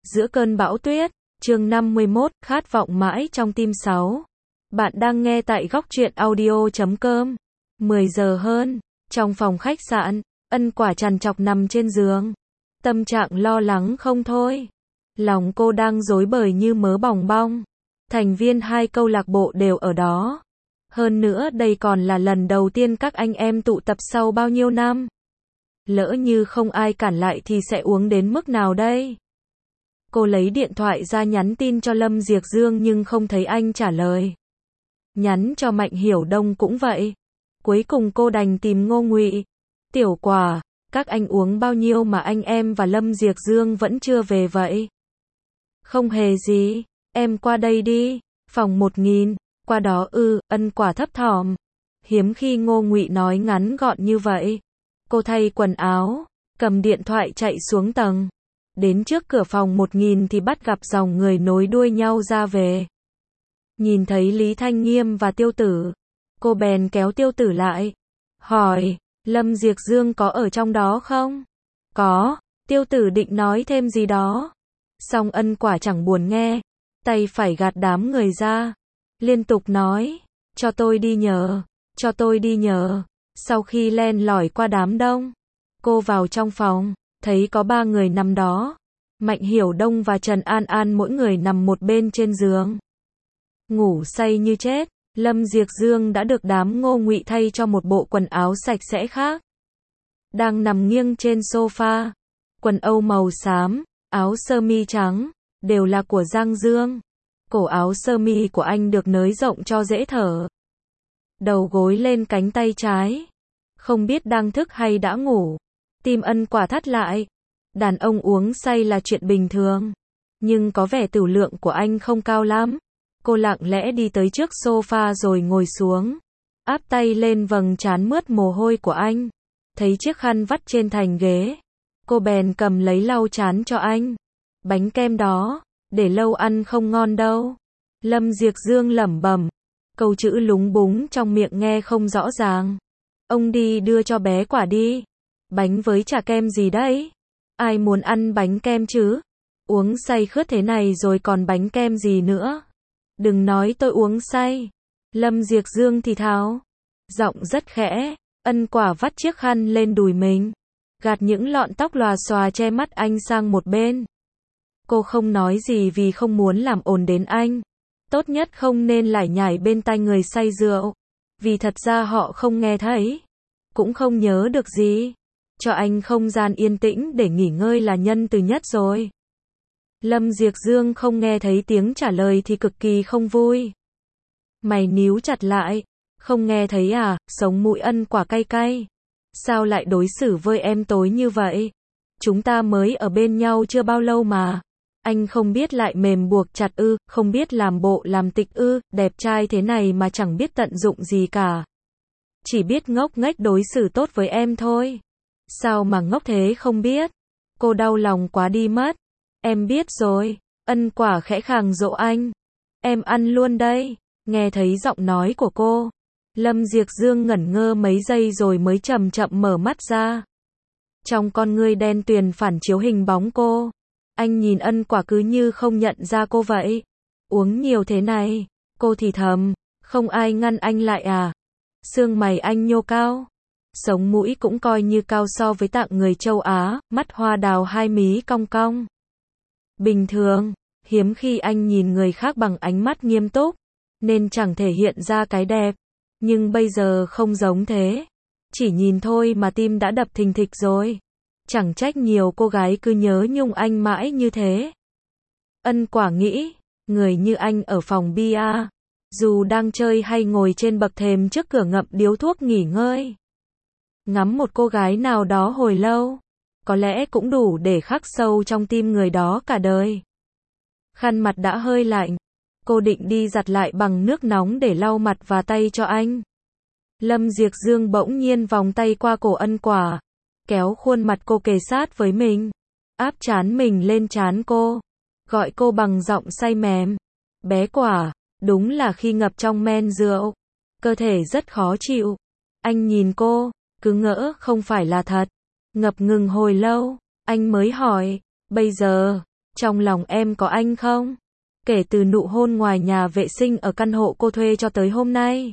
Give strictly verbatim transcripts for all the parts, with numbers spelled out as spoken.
Giữa cơn bão tuyết, chương năm mươi mốt, khát vọng mãi trong tim sáu. Bạn đang nghe tại góc truyện audio chấm com. mười giờ hơn, trong phòng khách sạn, Ân Quả trằn trọc nằm trên giường. Tâm trạng lo lắng không thôi. Lòng cô đang rối bời như mớ bòng bong. Thành viên hai câu lạc bộ đều ở đó. Hơn nữa đây còn là lần đầu tiên các anh em tụ tập sau bao nhiêu năm. Lỡ như không ai cản lại thì sẽ uống đến mức nào đây? Cô lấy điện thoại ra nhắn tin cho Lâm Diệc Dương nhưng không thấy anh trả lời. Nhắn cho Mạnh Hiểu Đông cũng vậy. Cuối cùng cô đành tìm Ngô Ngụy. Tiểu Quả, các anh uống bao nhiêu mà anh em và Lâm Diệc Dương vẫn chưa về vậy? Không hề gì, em qua đây đi. Phòng một nghìn, qua đó ư? Ân Quả thấp thỏm. Hiếm khi Ngô Ngụy nói ngắn gọn như vậy. Cô thay quần áo, cầm điện thoại chạy xuống tầng. Đến trước cửa phòng một nghìn thì bắt gặp dòng người nối đuôi nhau ra về. Nhìn thấy Lý Thanh Nghiêm và Tiêu Tử, cô bèn kéo Tiêu Tử lại. Hỏi, Lâm Diệc Dương có ở trong đó không? Có, Tiêu Tử định nói thêm gì đó. Song Ân Quả chẳng buồn nghe, tay phải gạt đám người ra. Liên tục nói, cho tôi đi nhờ, cho tôi đi nhờ. Sau khi len lỏi qua đám đông, cô vào trong phòng, thấy có ba người nằm đó. Mạnh Hiểu Đông và Trần An An mỗi người nằm một bên trên giường. Ngủ say như chết, Lâm Diệc Dương đã được đám Ngô Ngụy thay cho một bộ quần áo sạch sẽ khác. Đang nằm nghiêng trên sofa, quần âu màu xám, áo sơ mi trắng, đều là của Giang Dương. Cổ áo sơ mi của anh được nới rộng cho dễ thở. Đầu gối lên cánh tay trái. Không biết đang thức hay đã ngủ. Tim Ân Quả thắt lại. Đàn ông uống say là chuyện bình thường. Nhưng có vẻ tửu lượng của anh không cao lắm. Cô lặng lẽ đi tới trước sofa rồi ngồi xuống. Áp tay lên vầng trán mướt mồ hôi của anh. Thấy chiếc khăn vắt trên thành ghế. Cô bèn cầm lấy lau trán cho anh. Bánh kem đó, để lâu ăn không ngon đâu. Lâm Diệc Dương lẩm bẩm. Câu chữ lúng búng trong miệng nghe không rõ ràng. Ông đi đưa cho bé Quả đi. Bánh với chả kem gì đấy? Ai muốn ăn bánh kem chứ? Uống say khướt thế này rồi còn bánh kem gì nữa? Đừng nói tôi uống say. Lâm Diệc Dương thì thào. Giọng rất khẽ. Ân Quả vắt chiếc khăn lên đùi mình. Gạt những lọn tóc lòa xòa che mắt anh sang một bên. Cô không nói gì vì không muốn làm ồn đến anh. Tốt nhất không nên lải nhải bên tai người say rượu. Vì thật ra họ không nghe thấy. Cũng không nhớ được gì. Cho anh không gian yên tĩnh để nghỉ ngơi là nhân từ nhất rồi. Lâm Diệc Dương không nghe thấy tiếng trả lời thì cực kỳ không vui. Mày níu chặt lại. Không nghe thấy à? Sống mũi Ân Quả cay cay. Sao lại đối xử với em tối như vậy? Chúng ta mới ở bên nhau chưa bao lâu mà. Anh không biết lại mềm buộc chặt ư, không biết làm bộ làm tịch ư, đẹp trai thế này mà chẳng biết tận dụng gì cả. Chỉ biết ngốc nghếch đối xử tốt với em thôi. Sao mà ngốc thế không biết? Cô đau lòng quá đi mất. Em biết rồi. Ân Quả khẽ khàng dỗ anh. Em ăn luôn đây. Nghe thấy giọng nói của cô. Lâm Diệc Dương ngẩn ngơ mấy giây rồi mới chậm chậm mở mắt ra. Trong con ngươi đen tuyền phản chiếu hình bóng cô. Anh nhìn Ân Quả cứ như không nhận ra cô vậy. Uống nhiều thế này. Cô thì thầm. Không ai ngăn anh lại à? Xương mày anh nhô cao. Sống mũi cũng coi như cao so với tạng người châu Á. Mắt hoa đào hai mí cong cong. Bình thường. Hiếm khi anh nhìn người khác bằng ánh mắt nghiêm túc. Nên chẳng thể hiện ra cái đẹp. Nhưng bây giờ không giống thế. Chỉ nhìn thôi mà tim đã đập thình thịch rồi. Chẳng trách nhiều cô gái cứ nhớ nhung anh mãi như thế. Ân Quả nghĩ, người như anh ở phòng bia, dù đang chơi hay ngồi trên bậc thềm trước cửa ngậm điếu thuốc nghỉ ngơi, ngắm một cô gái nào đó hồi lâu, có lẽ cũng đủ để khắc sâu trong tim người đó cả đời. Khăn mặt đã hơi lạnh, cô định đi giặt lại bằng nước nóng để lau mặt và tay cho anh. Lâm Diệc Dương bỗng nhiên vòng tay qua cổ Ân Quả. Kéo khuôn mặt cô kề sát với mình. Áp trán mình lên trán cô. Gọi cô bằng giọng say mềm. Bé Quả, đúng là khi ngập trong men rượu. Cơ thể rất khó chịu. Anh nhìn cô, cứ ngỡ không phải là thật. Ngập ngừng hồi lâu, anh mới hỏi. Bây giờ, Trong lòng em có anh không? Kể từ nụ hôn ngoài nhà vệ sinh ở căn hộ cô thuê cho tới hôm nay.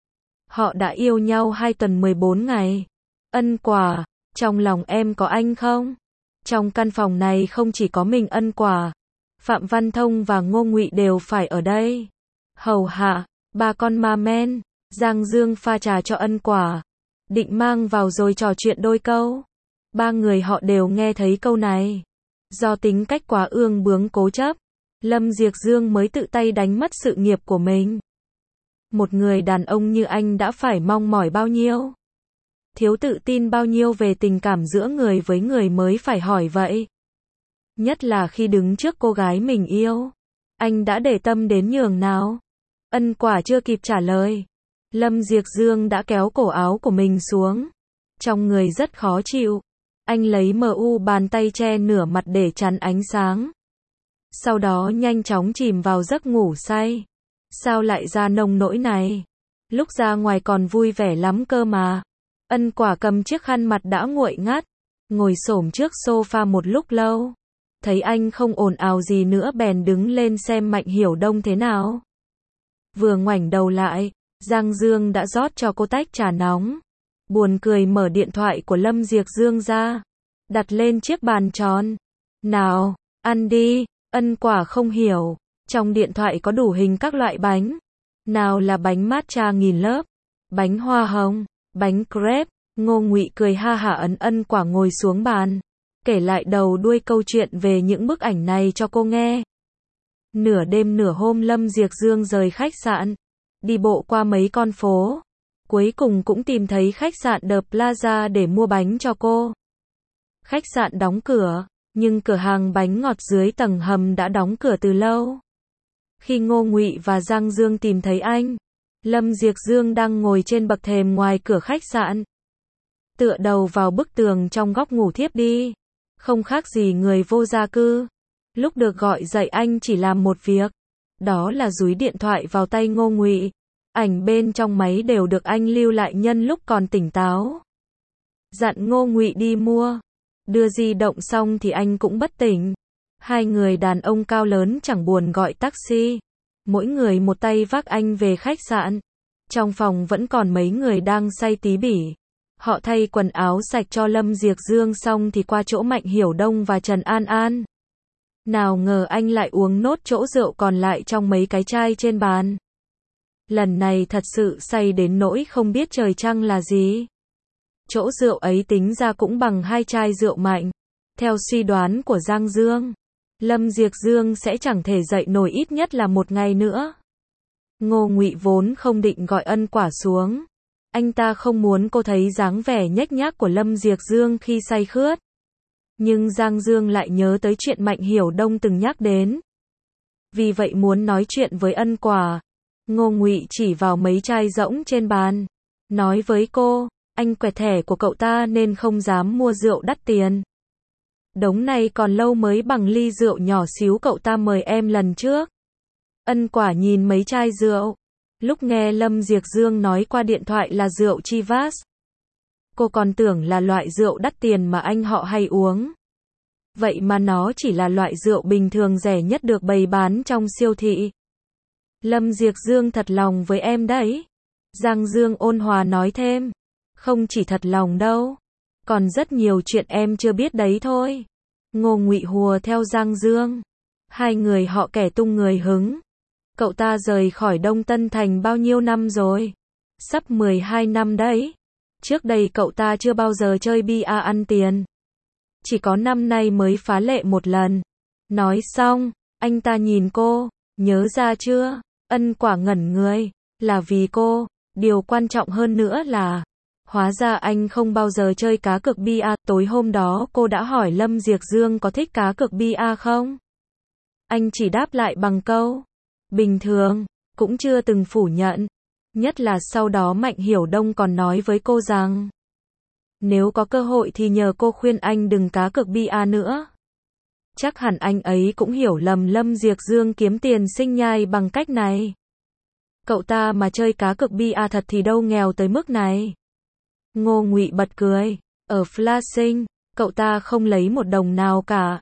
Họ đã yêu nhau hai tuần mười bốn ngày. Ân Quả, trong lòng em có anh không? Trong căn phòng này không chỉ có mình Ân Quả, Phạm Văn Thông và Ngô Ngụy đều phải ở đây. Hầu hạ, ba con ma men, Giang Dương pha trà cho Ân Quả, định mang vào rồi trò chuyện đôi câu. Ba người họ đều nghe thấy câu này. Do tính cách quá ương bướng cố chấp, Lâm Diệc Dương mới tự tay đánh mất sự nghiệp của mình. Một người đàn ông như anh đã phải mong mỏi bao nhiêu, thiếu tự tin bao nhiêu về tình cảm giữa người với người mới phải hỏi vậy. Nhất là khi đứng trước cô gái mình yêu. Anh đã để tâm đến nhường nào? Ân Quả chưa kịp trả lời, Lâm Diệc Dương đã kéo cổ áo của mình xuống. Trong người rất khó chịu. Anh lấy mu bàn tay che nửa mặt để chắn ánh sáng. Sau đó nhanh chóng chìm vào giấc ngủ say. Sao lại ra nông nỗi này? Lúc ra ngoài còn vui vẻ lắm cơ mà. Ân Quả cầm chiếc khăn mặt đã nguội ngắt, ngồi xổm trước sofa một lúc lâu. Thấy anh không ồn ào gì nữa bèn đứng lên xem Mạnh Hiểu Đông thế nào. Vừa ngoảnh đầu lại, Giang Dương đã rót cho cô tách trà nóng. Buồn cười mở điện thoại của Lâm Diệc Dương ra, đặt lên chiếc bàn tròn. Nào, ăn đi. Ân Quả không hiểu, trong điện thoại có đủ hình các loại bánh. Nào là bánh matcha nghìn lớp, bánh hoa hồng, bánh crepe. Ngô Ngụy cười ha hả ấn Ân Quả ngồi xuống bàn, kể lại đầu đuôi câu chuyện về những bức ảnh này cho cô nghe. Nửa đêm nửa hôm Lâm Diệc Dương rời khách sạn, đi bộ qua mấy con phố, cuối cùng cũng tìm thấy khách sạn The Plaza để mua bánh cho cô. Khách sạn đóng cửa, nhưng cửa hàng bánh ngọt dưới tầng hầm đã đóng cửa từ lâu. Khi Ngô Ngụy và Giang Dương tìm thấy anh, Lâm Diệc Dương đang ngồi trên bậc thềm ngoài cửa khách sạn, tựa đầu vào bức tường trong góc ngủ thiếp đi, không khác gì người vô gia cư. Lúc được gọi dậy anh chỉ làm một việc, đó là dúi điện thoại vào tay Ngô Ngụy. Ảnh bên trong máy đều được anh lưu lại nhân lúc còn tỉnh táo. Dặn Ngô Ngụy đi mua, đưa di động xong thì anh cũng bất tỉnh. Hai người đàn ông cao lớn chẳng buồn gọi taxi, mỗi người một tay vác anh về khách sạn. Trong phòng vẫn còn mấy người đang say tí bỉ. Họ thay quần áo sạch cho Lâm Diệc Dương xong thì qua chỗ Mạnh Hiểu Đông và Trần An An. Nào ngờ anh lại uống nốt chỗ rượu còn lại trong mấy cái chai trên bàn. Lần này thật sự say đến nỗi không biết trời trăng là gì. Chỗ rượu ấy tính ra cũng bằng hai chai rượu mạnh. Theo suy đoán của Giang Dương, Lâm Diệc Dương sẽ chẳng thể dậy nổi ít nhất là một ngày nữa. Ngô Ngụy vốn không định gọi Ân Quả xuống. Anh ta không muốn cô thấy dáng vẻ nhếch nhác của Lâm Diệc Dương khi say khướt. Nhưng Giang Dương lại nhớ tới chuyện Mạnh Hiểu Đông từng nhắc đến. Vì vậy muốn nói chuyện với Ân Quả. Ngô Ngụy chỉ vào mấy chai rỗng trên bàn, nói với cô, anh quẹt thẻ của cậu ta nên không dám mua rượu đắt tiền. Đống này còn lâu mới bằng ly rượu nhỏ xíu cậu ta mời em lần trước. Ân Quả nhìn mấy chai rượu. Lúc nghe Lâm Diệc Dương nói qua điện thoại là rượu Chivas, cô còn tưởng là loại rượu đắt tiền mà anh họ hay uống. Vậy mà nó chỉ là loại rượu bình thường rẻ nhất được bày bán trong siêu thị. Lâm Diệc Dương thật lòng với em đấy. Giang Dương ôn hòa nói thêm. Không chỉ thật lòng đâu, còn rất nhiều chuyện em chưa biết đấy thôi. Ngô Ngụy hùa theo Giang Dương. Hai người họ kẻ tung người hứng. Cậu ta rời khỏi Đông Tân Thành bao nhiêu năm rồi? Sắp mười hai năm đấy. Trước đây cậu ta chưa bao giờ chơi bia ăn tiền. Chỉ có năm nay mới phá lệ một lần. Nói xong, anh ta nhìn cô, nhớ ra chưa? Ân Quả ngẩn người, là vì cô. Điều quan trọng hơn nữa là, hóa ra anh không bao giờ chơi cá cược bia. Tối hôm đó cô đã hỏi Lâm Diệc Dương có thích cá cược bia không? Anh chỉ đáp lại bằng câu bình thường, cũng chưa từng phủ nhận. Nhất là sau đó Mạnh Hiểu Đông còn nói với cô rằng, nếu có cơ hội thì nhờ cô khuyên anh đừng cá cược bia nữa. Chắc hẳn anh ấy cũng hiểu lầm Lâm Diệc Dương kiếm tiền sinh nhai bằng cách này. Cậu ta mà chơi cá cược bia thật thì đâu nghèo tới mức này. Ngô Ngụy bật cười. Ở Flashing, cậu ta không lấy một đồng nào cả.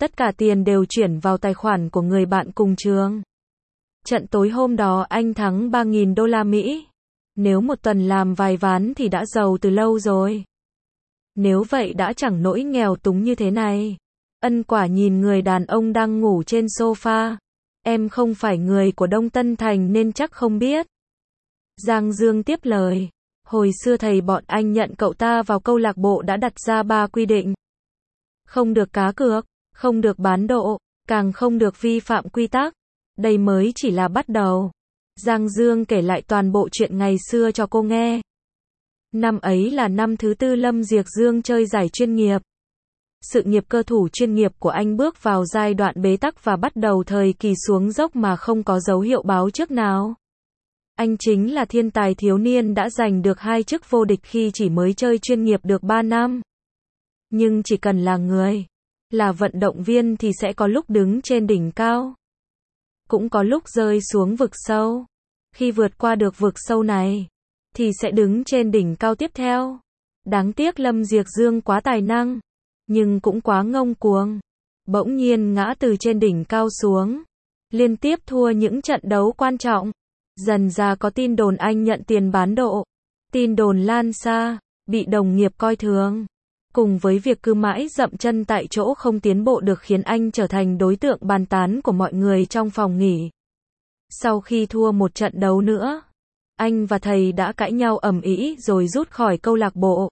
Tất cả tiền đều chuyển vào tài khoản của người bạn cùng trường. Trận tối hôm đó anh thắng ba nghìn đô la Mỹ. Nếu một tuần làm vài ván thì đã giàu từ lâu rồi. Nếu vậy đã chẳng nỗi nghèo túng như thế này. Ân Quả nhìn người đàn ông đang ngủ trên sofa. Em không phải người của Đông Tân Thành nên chắc không biết. Giang Dương tiếp lời. Hồi xưa thầy bọn anh nhận cậu ta vào câu lạc bộ đã đặt ra ba quy định. Không được cá cược, không được bán độ, càng không được vi phạm quy tắc. Đây mới chỉ là bắt đầu. Giang Dương kể lại toàn bộ chuyện ngày xưa cho cô nghe. Năm ấy là năm thứ tư Lâm Diệc Dương chơi giải chuyên nghiệp. Sự nghiệp cơ thủ chuyên nghiệp của anh bước vào giai đoạn bế tắc và bắt đầu thời kỳ xuống dốc mà không có dấu hiệu báo trước nào. Anh chính là thiên tài thiếu niên đã giành được hai chức vô địch khi chỉ mới chơi chuyên nghiệp được ba năm. Nhưng chỉ cần là người, là vận động viên thì sẽ có lúc đứng trên đỉnh cao. Cũng có lúc rơi xuống vực sâu. Khi vượt qua được vực sâu này, thì sẽ đứng trên đỉnh cao tiếp theo. Đáng tiếc Lâm Diệc Dương quá tài năng, nhưng cũng quá ngông cuồng. Bỗng nhiên ngã từ trên đỉnh cao xuống. Liên tiếp thua những trận đấu quan trọng. Dần ra có tin đồn anh nhận tiền bán độ. Tin đồn lan xa, bị đồng nghiệp coi thường. Cùng với việc cứ mãi dậm chân tại chỗ không tiến bộ được khiến anh trở thành đối tượng bàn tán của mọi người trong phòng nghỉ. Sau khi thua một trận đấu nữa, anh và thầy đã cãi nhau ầm ĩ rồi rút khỏi câu lạc bộ.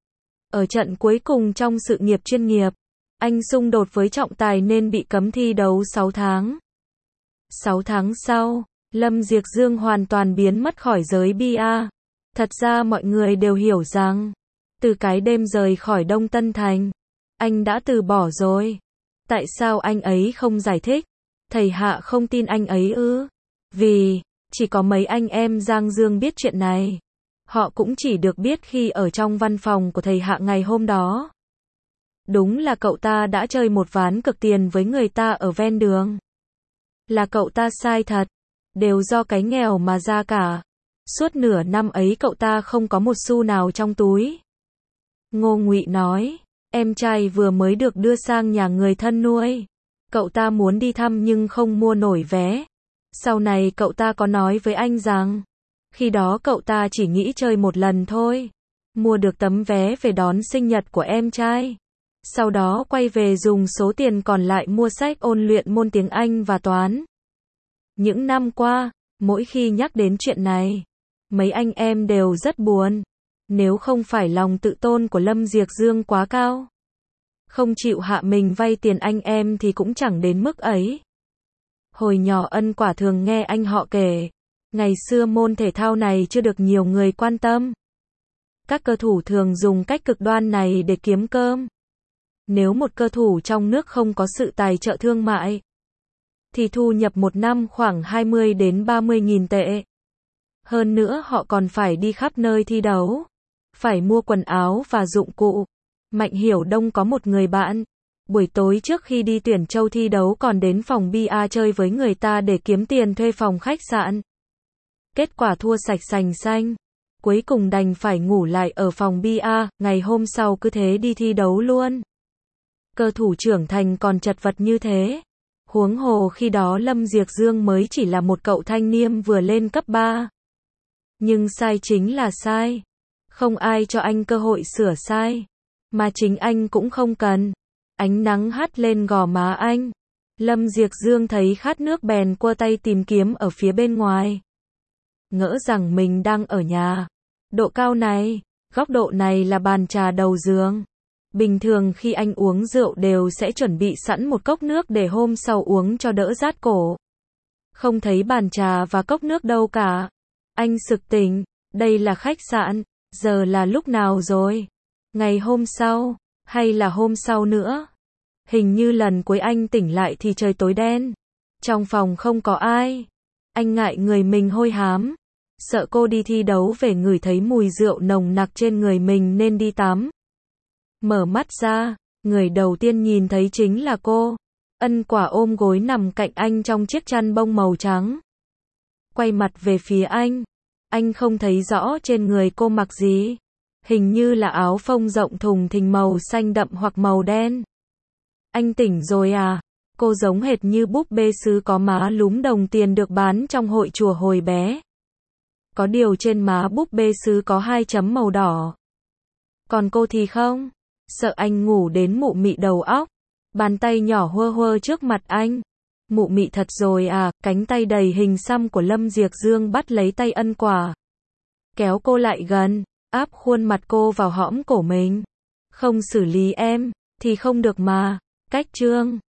Ở trận cuối cùng trong sự nghiệp chuyên nghiệp, anh xung đột với trọng tài nên bị cấm thi đấu sáu tháng. sáu tháng sau, Lâm Diệc Dương hoàn toàn biến mất khỏi giới bia. Thật ra mọi người đều hiểu rằng, từ cái đêm rời khỏi Đông Tân Thành, anh đã từ bỏ rồi. Tại sao anh ấy không giải thích? Thầy Hạ không tin anh ấy ư? Vì, chỉ có mấy anh em Giang Dương biết chuyện này. Họ cũng chỉ được biết khi ở trong văn phòng của thầy Hạ ngày hôm đó. Đúng là cậu ta đã chơi một ván cực tiền với người ta ở ven đường. Là cậu ta sai thật. Đều do cái nghèo mà ra cả. Suốt nửa năm ấy cậu ta không có một xu nào trong túi. Ngô Ngụy nói, em trai vừa mới được đưa sang nhà người thân nuôi. Cậu ta muốn đi thăm nhưng không mua nổi vé. Sau này cậu ta có nói với anh rằng, khi đó cậu ta chỉ nghĩ chơi một lần thôi. Mua được tấm vé về đón sinh nhật của em trai. Sau đó quay về dùng số tiền còn lại mua sách ôn luyện môn tiếng Anh và toán. Những năm qua, mỗi khi nhắc đến chuyện này, mấy anh em đều rất buồn. Nếu không phải lòng tự tôn của Lâm Diệc Dương quá cao, không chịu hạ mình vay tiền anh em thì cũng chẳng đến mức ấy. Hồi nhỏ Ân Quả thường nghe anh họ kể, ngày xưa môn thể thao này chưa được nhiều người quan tâm. Các cơ thủ thường dùng cách cực đoan này để kiếm cơm. Nếu một cơ thủ trong nước không có sự tài trợ thương mại, thì thu nhập một năm khoảng hai mươi đến ba mươi nghìn tệ. Hơn nữa họ còn phải đi khắp nơi thi đấu, phải mua quần áo và dụng cụ. Mạnh Hiểu Đông có một người bạn, buổi tối trước khi đi Tuyển Châu thi đấu còn đến phòng bia chơi với người ta để kiếm tiền thuê phòng khách sạn. Kết quả thua sạch sành xanh, cuối cùng đành phải ngủ lại ở phòng bia, ngày hôm sau cứ thế đi thi đấu luôn. Cơ thủ trưởng thành còn chật vật như thế. Huống hồ khi đó Lâm Diệc Dương mới chỉ là một cậu thanh niên vừa lên cấp ba. Nhưng sai chính là sai. Không ai cho anh cơ hội sửa sai. Mà chính anh cũng không cần. Ánh nắng hắt lên gò má anh. Lâm Diệc Dương thấy khát nước bèn quơ tay tìm kiếm ở phía bên ngoài. Ngỡ rằng mình đang ở nhà. Độ cao này, góc độ này là bàn trà đầu giường. Bình thường khi anh uống rượu đều sẽ chuẩn bị sẵn một cốc nước để hôm sau uống cho đỡ rát cổ. Không thấy bàn trà và cốc nước đâu cả. Anh sực tỉnh, đây là khách sạn, giờ là lúc nào rồi? Ngày hôm sau, hay là hôm sau nữa? Hình như lần cuối anh tỉnh lại thì trời tối đen. Trong phòng không có ai. Anh ngại người mình hôi hám. Sợ cô đi thi đấu về ngửi thấy mùi rượu nồng nặc trên người mình nên đi tắm. Mở mắt ra, người đầu tiên nhìn thấy chính là cô. Ân Quả ôm gối nằm cạnh anh trong chiếc chăn bông màu trắng. Quay mặt về phía anh. Anh không thấy rõ trên người cô mặc gì. Hình như là áo phông rộng thùng thình màu xanh đậm hoặc màu đen. Anh tỉnh rồi à? Cô giống hệt như búp bê sứ có má lúm đồng tiền được bán trong hội chùa hồi bé. Có điều trên má búp bê sứ có hai chấm màu đỏ. Còn cô thì không. Sợ anh ngủ đến mụ mị đầu óc. Bàn tay nhỏ huơ huơ trước mặt anh. Mụ mị thật rồi à, cánh tay đầy hình xăm của Lâm Diệc Dương bắt lấy tay Ân Quả. Kéo cô lại gần, áp khuôn mặt cô vào hõm cổ mình. Không xử lý em, thì không được mà. Cách Trương.